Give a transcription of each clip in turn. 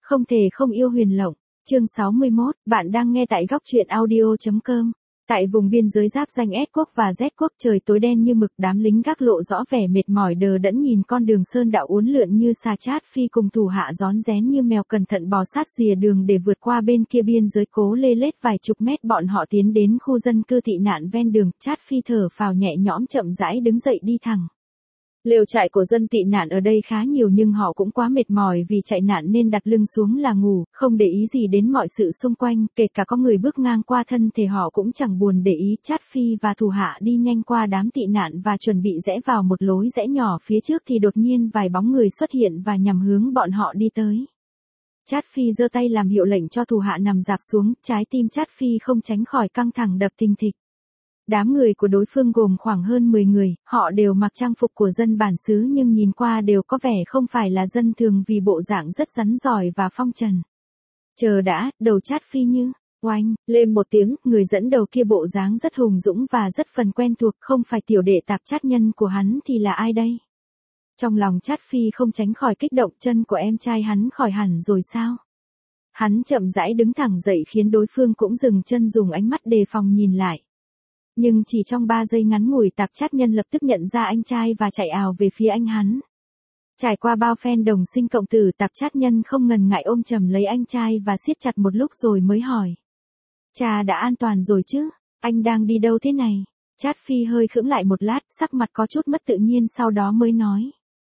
Không thể không yêu Huyền Lộng. Chương 61, bạn đang nghe tại góc truyện audio.com. Tại vùng biên giới giáp danh S quốc và Z quốc, trời tối đen như mực, đám lính gác lộ rõ vẻ mệt mỏi đờ đẫn nhìn con đường sơn đạo uốn lượn như xà chát phi cùng thủ hạ rón rén như mèo cẩn thận bò sát rìa đường để vượt qua bên kia biên giới. Cố lê lết vài chục mét bọn họ tiến đến khu dân cư tị nạn ven đường, Chát Phi thở phào nhẹ nhõm chậm rãi đứng dậy đi thẳng. Lều trại của dân tị nạn ở đây khá nhiều nhưng họ cũng quá mệt mỏi vì chạy nạn nên đặt lưng xuống là ngủ, không để ý gì đến mọi sự xung quanh, kể cả có người bước ngang qua thân thể họ cũng chẳng buồn để ý. Chát Phi và thủ hạ đi nhanh qua đám tị nạn và chuẩn bị rẽ vào một lối rẽ nhỏ phía trước thì đột nhiên vài bóng người xuất hiện và nhằm hướng bọn họ đi tới. Chát Phi giơ tay làm hiệu lệnh cho thủ hạ nằm rạp xuống, trái tim Chát Phi không tránh khỏi căng thẳng đập thình thịch. Đám người của đối phương gồm khoảng hơn 10 người, họ đều mặc trang phục của dân bản xứ nhưng nhìn qua đều có vẻ không phải là dân thường vì bộ dạng rất rắn giỏi và phong trần. Chờ đã, đầu Chát Phi như, oanh, lên một tiếng, người dẫn đầu kia bộ dáng rất hùng dũng và rất phần quen thuộc, không phải tiểu đệ Tạp Chát Nhân của hắn thì là ai đây? Trong lòng Chát Phi không tránh khỏi kích động, chân của em trai hắn khỏi hẳn rồi sao? Hắn chậm rãi đứng thẳng dậy khiến đối phương cũng dừng chân dùng ánh mắt đề phòng nhìn lại. Nhưng chỉ trong 3 giây ngắn ngủi Tạp Chát Nhân lập tức nhận ra anh trai và chạy ào về phía anh hắn. Trải qua bao phen đồng sinh cộng tử, Tạp Chát Nhân không ngần ngại ôm chầm lấy anh trai và siết chặt một lúc rồi mới hỏi. Cha đã an toàn rồi chứ, anh đang đi đâu thế này? Chát Phi hơi khựng lại một lát, sắc mặt có chút mất tự nhiên sau đó mới nói.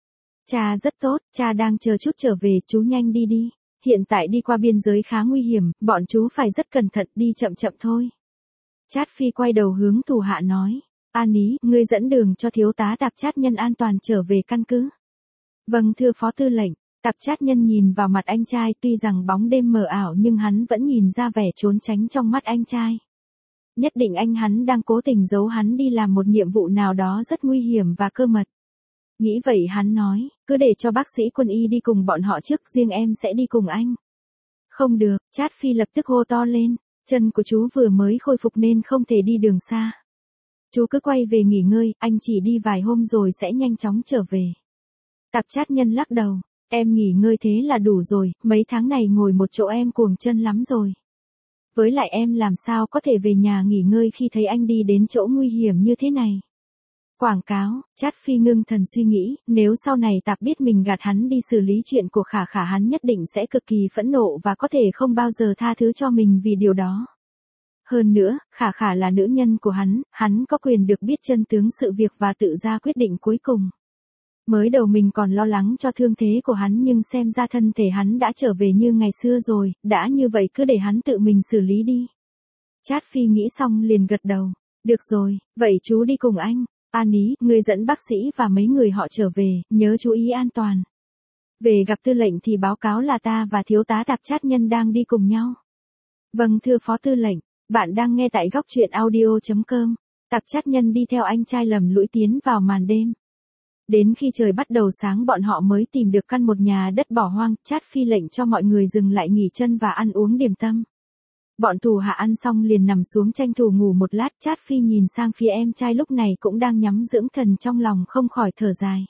Cha rất tốt, cha đang chờ chút trở về, chú nhanh đi đi. Hiện tại đi qua biên giới khá nguy hiểm, bọn chú phải rất cẩn thận, đi chậm chậm thôi. Chát Phi quay đầu hướng thủ hạ nói. An Ý, ngươi dẫn đường cho thiếu tá Tạp Chát Nhân an toàn trở về căn cứ. Vâng thưa phó tư lệnh. Tạp Chát Nhân nhìn vào mặt anh trai, tuy rằng bóng đêm mờ ảo nhưng hắn vẫn nhìn ra vẻ trốn tránh trong mắt anh trai. Nhất định anh hắn đang cố tình giấu hắn đi làm một nhiệm vụ nào đó rất nguy hiểm và cơ mật. Nghĩ vậy hắn nói, cứ để cho bác sĩ quân y đi cùng bọn họ trước, riêng em sẽ đi cùng anh. Không được, Chát Phi lập tức hô to lên, chân của chú vừa mới khôi phục nên không thể đi đường xa. Chú cứ quay về nghỉ ngơi, anh chỉ đi vài hôm rồi sẽ nhanh chóng trở về. Tạp Chát Nhân lắc đầu, em nghỉ ngơi thế là đủ rồi, mấy tháng này ngồi một chỗ em cuồng chân lắm rồi. Với lại em làm sao có thể về nhà nghỉ ngơi khi thấy anh đi đến chỗ nguy hiểm như thế này. Quảng cáo, Chát Phi ngưng thần suy nghĩ, nếu sau này Tạp biết mình gạt hắn đi xử lý chuyện của Khả Khả hắn nhất định sẽ cực kỳ phẫn nộ và có thể không bao giờ tha thứ cho mình vì điều đó. Hơn nữa, Khả Khả là nữ nhân của hắn có quyền được biết chân tướng sự việc và tự ra quyết định cuối cùng. Mới đầu mình còn lo lắng cho thương thế của hắn nhưng xem ra thân thể hắn đã trở về như ngày xưa rồi, đã như vậy cứ để hắn tự mình xử lý đi. Chát Phi nghĩ xong liền gật đầu, được rồi, vậy chú đi cùng anh. An Ý, người dẫn bác sĩ và mấy người họ trở về, nhớ chú ý an toàn. Về gặp tư lệnh thì báo cáo là ta và thiếu tá Tạp Chát Nhân đang đi cùng nhau. Vâng thưa phó tư lệnh, bạn đang nghe tại góc truyện audio.com. Tạp Chát Nhân đi theo anh trai lầm lũi tiến vào màn đêm. Đến khi trời bắt đầu sáng bọn họ mới tìm được căn một nhà đất bỏ hoang, Chát Phi lệnh cho mọi người dừng lại nghỉ chân và ăn uống điểm tâm. Bọn thủ hạ ăn xong liền nằm xuống tranh thủ ngủ một lát. Chát Phi nhìn sang phía em trai lúc này cũng đang nhắm dưỡng thần trong lòng không khỏi thở dài.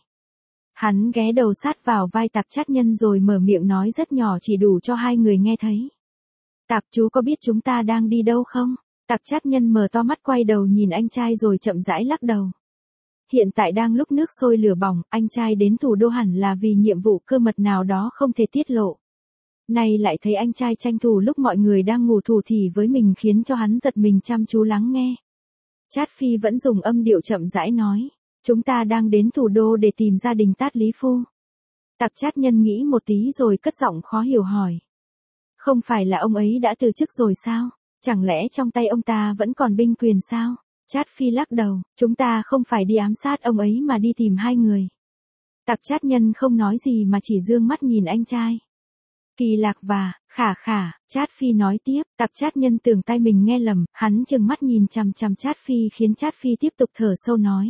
Hắn ghé đầu sát vào vai Tạp Chát Nhân rồi mở miệng nói rất nhỏ chỉ đủ cho hai người nghe thấy. Tạp chú có biết chúng ta đang đi đâu không? Tạp Chát Nhân mở to mắt quay đầu nhìn anh trai rồi chậm rãi lắc đầu. Hiện tại đang lúc nước sôi lửa bỏng, anh trai đến thủ đô hẳn là vì nhiệm vụ cơ mật nào đó không thể tiết lộ. Nay lại thấy anh trai tranh thủ lúc mọi người đang ngủ thủ thỉ với mình khiến cho hắn giật mình chăm chú lắng nghe. Chát Phi vẫn dùng âm điệu chậm rãi nói, chúng ta đang đến thủ đô để tìm gia đình Tát Lý Phu. Tạp Chát Nhân nghĩ một tí rồi cất giọng khó hiểu hỏi. Không phải là ông ấy đã từ chức rồi sao? Chẳng lẽ trong tay ông ta vẫn còn binh quyền sao? Chát Phi lắc đầu, chúng ta không phải đi ám sát ông ấy mà đi tìm hai người. Tạp Chát Nhân không nói gì mà chỉ dương mắt nhìn anh trai. Kỳ Lạc và Khả Khả, Chát Phi nói tiếp. Tạp Chát Nhân tưởng tay mình nghe lầm, hắn trừng mắt nhìn chằm chằm Chát Phi khiến Chát Phi tiếp tục thở sâu nói.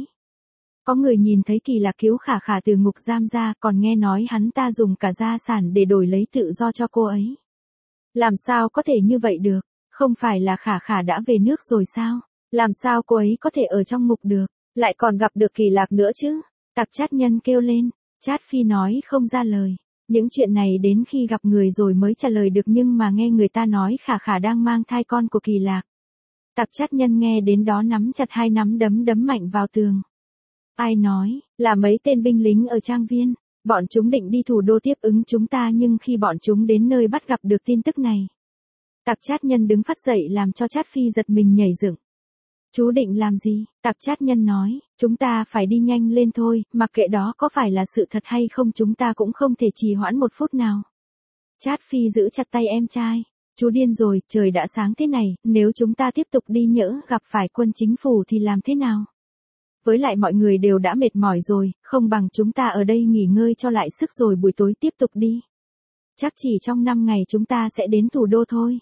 Có người nhìn thấy Kỳ Lạc cứu Khả Khả từ ngục giam ra, còn nghe nói hắn ta dùng cả gia sản để đổi lấy tự do cho cô ấy. Làm sao có thể như vậy được? Không phải là Khả Khả đã về nước rồi sao? Làm sao cô ấy có thể ở trong ngục được? Lại còn gặp được Kỳ Lạc nữa chứ? Tạp Chát Nhân kêu lên. Chát Phi nói không ra lời. Những chuyện này đến khi gặp người rồi mới trả lời được, nhưng mà nghe người ta nói Khả Khả đang mang thai con của Kỳ Lạc. Tạp chát nhân nghe đến đó nắm chặt hai nắm đấm đấm mạnh vào tường. Ai nói, là mấy tên binh lính ở trang viên, bọn chúng định đi thủ đô tiếp ứng chúng ta, nhưng khi bọn chúng đến nơi bắt gặp được tin tức này. Tạp chát nhân đứng phát dậy làm cho Trát Phi giật mình nhảy dựng. Chú định làm gì? Tạp chát nhân nói, chúng ta phải đi nhanh lên thôi, mặc kệ đó có phải là sự thật hay không chúng ta cũng không thể trì hoãn một phút nào. Trát Phi giữ chặt tay em trai. Chú điên rồi, trời đã sáng thế này, nếu chúng ta tiếp tục đi nhỡ gặp phải quân chính phủ thì làm thế nào? Với lại mọi người đều đã mệt mỏi rồi, không bằng chúng ta ở đây nghỉ ngơi cho lại sức rồi buổi tối tiếp tục đi. Chắc chỉ trong 5 ngày chúng ta sẽ đến thủ đô thôi.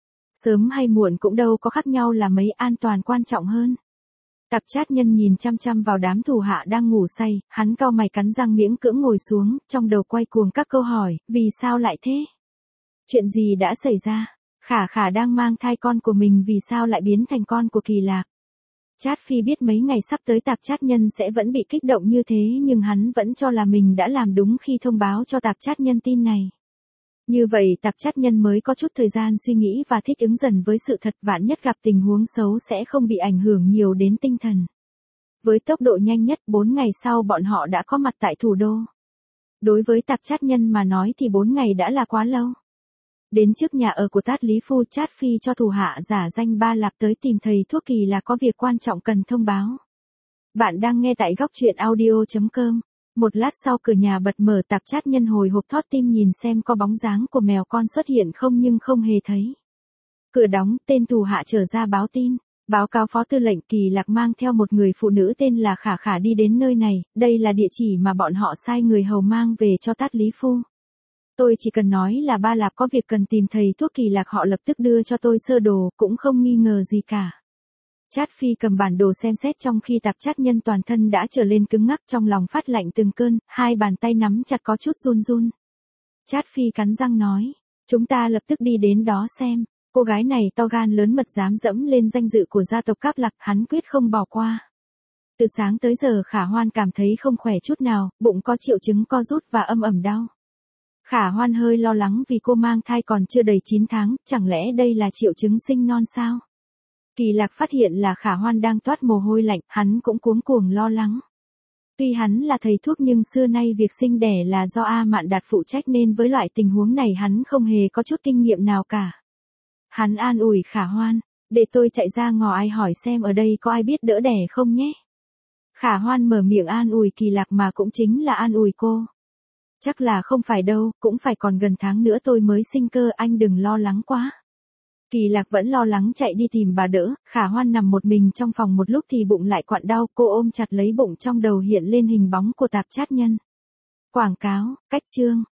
Sớm hay muộn cũng đâu có khác nhau là mấy, an toàn quan trọng hơn. Tạp chát nhân nhìn chăm chăm vào đám thủ hạ đang ngủ say, hắn cau mày cắn răng miễn cưỡng ngồi xuống, trong đầu quay cuồng các câu hỏi, vì sao lại thế? Chuyện gì đã xảy ra? Khả Khả đang mang thai con của mình vì sao lại biến thành con của Kỳ Lạc? Trát Phi biết mấy ngày sắp tới tạp chát nhân sẽ vẫn bị kích động như thế, nhưng hắn vẫn cho là mình đã làm đúng khi thông báo cho tạp chát nhân tin này. Như vậy tạp chát nhân mới có chút thời gian suy nghĩ và thích ứng dần với sự thật, vạn nhất gặp tình huống xấu sẽ không bị ảnh hưởng nhiều đến tinh thần. Với tốc độ nhanh nhất 4 ngày sau bọn họ đã có mặt tại thủ đô. Đối với tạp chát nhân mà nói thì 4 ngày đã là quá lâu. Đến trước nhà ở của Tát Lý Phu, Trát Phi cho thủ hạ giả danh Ba Lạp tới tìm thầy thuốc Kỳ Lạc có việc quan trọng cần thông báo. Bạn đang nghe tại góc truyện audio.com. Một lát sau cửa nhà bật mở, tạp chát nhân hồi hộp thót tim nhìn xem có bóng dáng của mèo con xuất hiện không, nhưng không hề thấy. Cửa đóng, tên thủ hạ trở ra báo tin. Báo cáo phó tư lệnh, Kỳ Lạc mang theo một người phụ nữ tên là Khả Khả đi đến nơi này, đây là địa chỉ mà bọn họ sai người hầu mang về cho Tát Lý Phu. Tôi chỉ cần nói là Ba Lạp có việc cần tìm thầy thuốc Kỳ Lạc, họ lập tức đưa cho tôi sơ đồ, cũng không nghi ngờ gì cả. Trát Phi cầm bản đồ xem xét, trong khi tạp chát nhân toàn thân đã trở lên cứng ngắc, trong lòng phát lạnh từng cơn, hai bàn tay nắm chặt có chút run run. Trát Phi cắn răng nói, chúng ta lập tức đi đến đó xem. Cô gái này to gan lớn mật dám dẫm lên danh dự của gia tộc Cáp Lạc, hắn quyết không bỏ qua. Từ sáng tới giờ Khả Hoan cảm thấy không khỏe chút nào, bụng có triệu chứng co rút và âm ẩm đau. Khả Hoan hơi lo lắng vì cô mang thai còn chưa đầy 9 tháng, chẳng lẽ đây là triệu chứng sinh non sao? Kỳ Lạc phát hiện là Khả Hoan đang toát mồ hôi lạnh, hắn cũng cuống cuồng lo lắng. Tuy hắn là thầy thuốc nhưng xưa nay việc sinh đẻ là do A Mạn Đạt phụ trách, nên với loại tình huống này hắn không hề có chút kinh nghiệm nào cả. Hắn an ủi Khả Hoan, để tôi chạy ra ngõ ai hỏi xem ở đây có ai biết đỡ đẻ không nhé. Khả Hoan mở miệng an ủi Kỳ Lạc mà cũng chính là an ủi cô. Chắc là không phải đâu, cũng phải còn gần tháng nữa tôi mới sinh cơ, anh đừng lo lắng quá. Kỳ Lạc vẫn lo lắng chạy đi tìm bà đỡ. Khả Hoan nằm một mình trong phòng một lúc thì bụng lại quặn đau, cô ôm chặt lấy bụng, trong đầu hiện lên hình bóng của tạp chát nhân. Quảng cáo, cách chương.